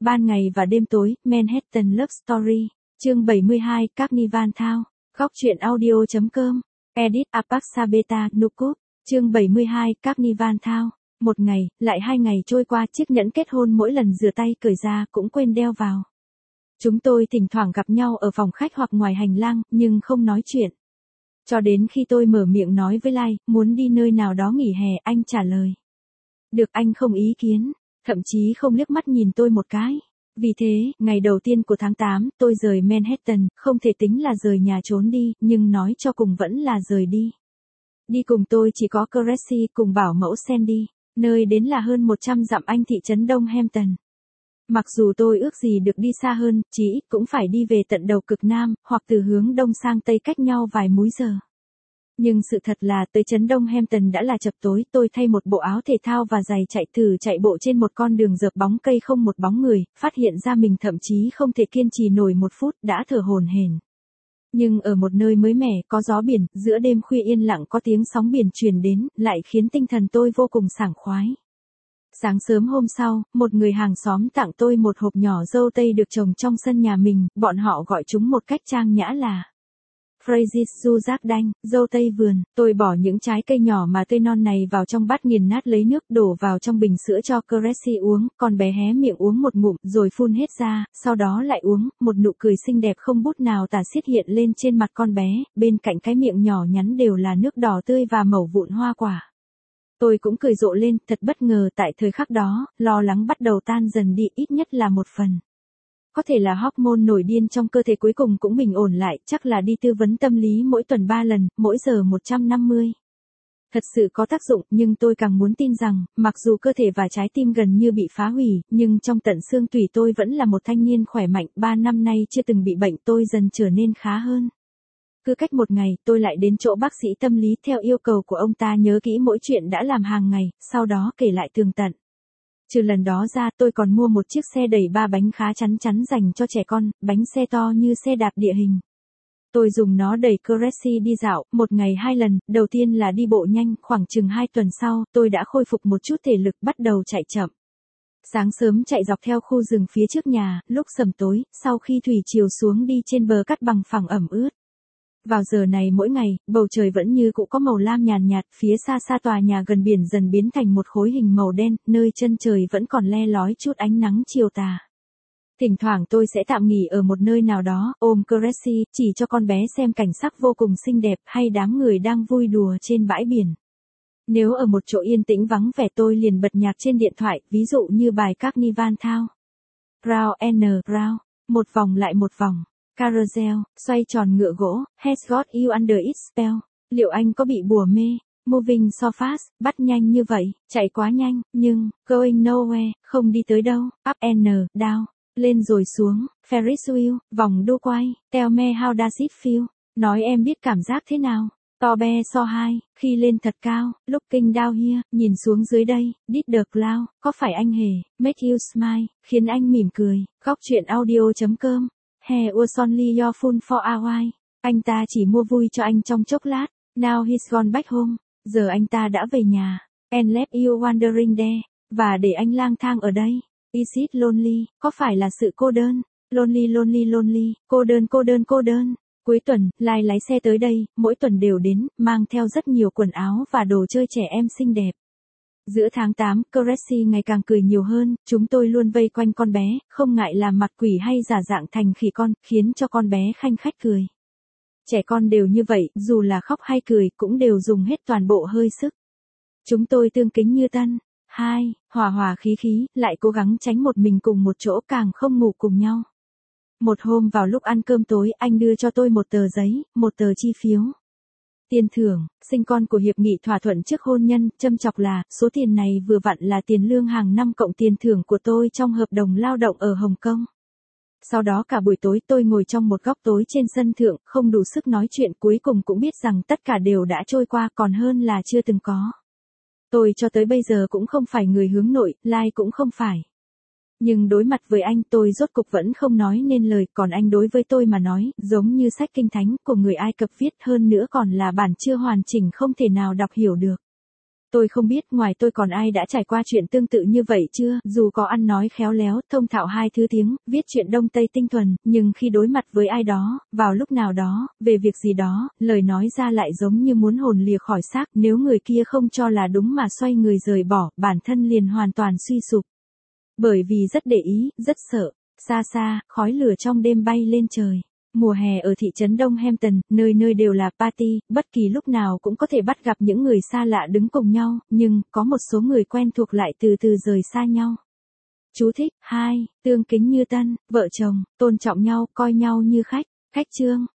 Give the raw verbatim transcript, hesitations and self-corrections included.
Ban ngày và đêm tối, Manhattan Love Story, chương bảy mươi hai, Carnival Town, góc truyện audio chấm com, edit Apaxa Beta, Nukut, chương bảy mươi hai, Carnival Town. Một ngày, lại hai ngày trôi qua, chiếc nhẫn kết hôn mỗi lần rửa tay cởi ra cũng quên đeo vào. Chúng tôi thỉnh thoảng gặp nhau ở phòng khách hoặc ngoài hành lang, nhưng không nói chuyện. Cho đến khi tôi mở miệng nói với Lai, muốn đi nơi nào đó nghỉ hè, anh trả lời. Được, anh không ý kiến, thậm chí không liếc mắt nhìn tôi một cái. Vì thế, ngày đầu tiên của tháng tám, tôi rời Manhattan, không thể tính là rời nhà trốn đi, nhưng nói cho cùng vẫn là rời đi. Đi cùng tôi chỉ có Cressy cùng bảo mẫu Sandy, nơi đến là hơn một trăm dặm anh thị trấn Đông Hampton. Mặc dù tôi ước gì được đi xa hơn, chí ít cũng phải đi về tận đầu cực Nam, hoặc từ hướng Đông sang Tây cách nhau vài múi giờ. Nhưng sự thật là tới trấn Đông Hampton đã là chập tối, tôi thay một bộ áo thể thao và giày chạy thử chạy bộ trên một con đường dợp bóng cây không một bóng người, phát hiện ra mình thậm chí không thể kiên trì nổi một phút, đã thở hổn hển. Nhưng ở một nơi mới mẻ, có gió biển, giữa đêm khuya yên lặng có tiếng sóng biển truyền đến, lại khiến tinh thần tôi vô cùng sảng khoái. Sáng sớm hôm sau, một người hàng xóm tặng tôi một hộp nhỏ dâu tây được trồng trong sân nhà mình, bọn họ gọi chúng một cách trang nhã là Fraisisu giác đanh, dâu tây vườn. Tôi bỏ những trái cây nhỏ mà tươi non này vào trong bát nghiền nát lấy nước đổ vào trong bình sữa cho Cressy uống, con bé hé miệng uống một ngụm rồi phun hết ra, sau đó lại uống, một nụ cười xinh đẹp không bút nào tả xiết hiện lên trên mặt con bé, bên cạnh cái miệng nhỏ nhắn đều là nước đỏ tươi và mẩu vụn hoa quả. Tôi cũng cười rộ lên, thật bất ngờ tại thời khắc đó, lo lắng bắt đầu tan dần đi ít nhất là một phần. Có thể là hormone nổi điên trong cơ thể cuối cùng cũng bình ổn lại, chắc là đi tư vấn tâm lý mỗi tuần ba lần, mỗi giờ một trăm năm mươi. Thật sự có tác dụng, nhưng tôi càng muốn tin rằng, mặc dù cơ thể và trái tim gần như bị phá hủy, nhưng trong tận xương tủy tôi vẫn là một thanh niên khỏe mạnh, ba năm nay chưa từng bị bệnh, tôi dần trở nên khá hơn. Cứ cách một ngày, tôi lại đến chỗ bác sĩ tâm lý theo yêu cầu của ông ta nhớ kỹ mỗi chuyện đã làm hàng ngày, sau đó kể lại tường tận. Trừ lần đó ra, tôi còn mua một chiếc xe đẩy ba bánh khá chắn chắn dành cho trẻ con, bánh xe to như xe đạp địa hình. Tôi dùng nó đẩy Cressy đi dạo, một ngày hai lần, đầu tiên là đi bộ nhanh, khoảng chừng hai tuần sau, tôi đã khôi phục một chút thể lực, bắt đầu chạy chậm. Sáng sớm chạy dọc theo khu rừng phía trước nhà, lúc sẩm tối, sau khi thủy triều xuống đi trên bờ cát bằng phẳng ẩm ướt. Vào giờ này mỗi ngày, bầu trời vẫn như cũ có màu lam nhàn nhạt, phía xa xa tòa nhà gần biển dần biến thành một khối hình màu đen, nơi chân trời vẫn còn le lói chút ánh nắng chiều tà. Thỉnh thoảng tôi sẽ tạm nghỉ ở một nơi nào đó, ôm Cressy, chỉ cho con bé xem cảnh sắc vô cùng xinh đẹp hay đám người đang vui đùa trên bãi biển. Nếu ở một chỗ yên tĩnh vắng vẻ tôi liền bật nhạc trên điện thoại, ví dụ như bài Carnival Town. Round and round, một vòng lại một vòng. Carousel, xoay tròn ngựa gỗ, has got you under its spell. Liệu anh có bị bùa mê? Moving so fast, bắt nhanh như vậy, chạy quá nhanh, nhưng, going nowhere, không đi tới đâu, up and down, lên rồi xuống, Ferris wheel, vòng đu quay, tell me how does it feel? Nói em biết cảm giác thế nào? To be so high, khi lên thật cao, looking down here, nhìn xuống dưới đây, did the cloud, có phải anh hề, make you smile, khiến anh mỉm cười, góc truyện audio chấm com. He was only your fun for a while. Anh ta chỉ mua vui cho anh trong chốc lát. Now he's gone back home. Giờ anh ta đã về nhà. And left you wandering there. Và để anh lang thang ở đây. Is it lonely? Có phải là sự cô đơn? Lonely lonely lonely. Cô đơn cô đơn cô đơn. Cuối tuần, Lai lái xe tới đây, mỗi tuần đều đến, mang theo rất nhiều quần áo và đồ chơi trẻ em xinh đẹp. Giữa tháng tám, Cressy ngày càng cười nhiều hơn, chúng tôi luôn vây quanh con bé, không ngại làm mặt quỷ hay giả dạng thành khỉ con, khiến cho con bé khanh khách cười. Trẻ con đều như vậy, dù là khóc hay cười, cũng đều dùng hết toàn bộ hơi sức. Chúng tôi tương kính như tân. Hai, hòa hòa khí khí, lại cố gắng tránh một mình cùng một chỗ càng không ngủ cùng nhau. Một hôm vào lúc ăn cơm tối, anh đưa cho tôi một tờ giấy, một tờ chi phiếu. Tiền thưởng, sinh con của hiệp nghị thỏa thuận trước hôn nhân, châm chọc là, số tiền này vừa vặn là tiền lương hàng năm cộng tiền thưởng của tôi trong hợp đồng lao động ở Hồng Kông. Sau đó cả buổi tối tôi ngồi trong một góc tối trên sân thượng, không đủ sức nói chuyện, cuối cùng cũng biết rằng tất cả đều đã trôi qua, còn hơn là chưa từng có. Tôi cho tới bây giờ cũng không phải người hướng nội, Lai cũng không phải. Nhưng đối mặt với anh tôi rốt cục vẫn không nói nên lời, còn anh đối với tôi mà nói, giống như sách kinh thánh của người Ai Cập viết, hơn nữa còn là bản chưa hoàn chỉnh không thể nào đọc hiểu được. Tôi không biết ngoài tôi còn ai đã trải qua chuyện tương tự như vậy chưa, dù có ăn nói khéo léo, thông thạo hai thứ tiếng, viết chuyện Đông Tây tinh thuần, nhưng khi đối mặt với ai đó, vào lúc nào đó, về việc gì đó, lời nói ra lại giống như muốn hồn lìa khỏi xác, nếu người kia không cho là đúng mà xoay người rời bỏ, bản thân liền hoàn toàn suy sụp. Bởi vì rất để ý, rất sợ. Xa xa, khói lửa trong đêm bay lên trời. Mùa hè ở thị trấn Đông Hampton, nơi nơi đều là party, bất kỳ lúc nào cũng có thể bắt gặp những người xa lạ đứng cùng nhau, nhưng, có một số người quen thuộc lại từ từ rời xa nhau. Chú thích, hai, tương kính như tân, vợ chồng, tôn trọng nhau, coi nhau như khách, khách trương.